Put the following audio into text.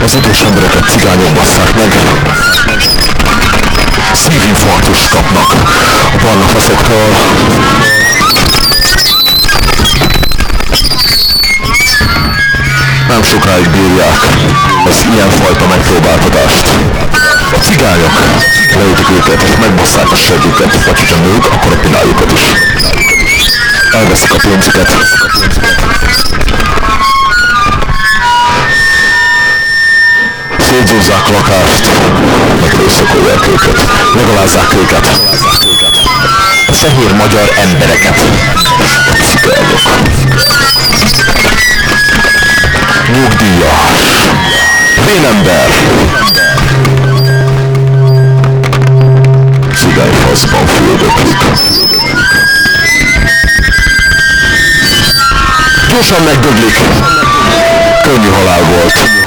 Az idős embereket cigányok basszák meg. Szívinfarktust kapnak a barna faszoktól. Nem sokáig bírják az ilyenfajta megpróbáltatást. A cigányok leütik őket, és megbasszák a segítőket, vagy hogyha nők, akkor a pinájukat is. Elveszik a pénzüket. Szétzúzzák a lakást, megerőszakolják őket, megalázzák őket. A fehér magyar embereket. A cigányok. Nyugdíjas. Vénember. Cigányfaszban füldöklik. Gyorsan megdöglik. Könnyű halál volt.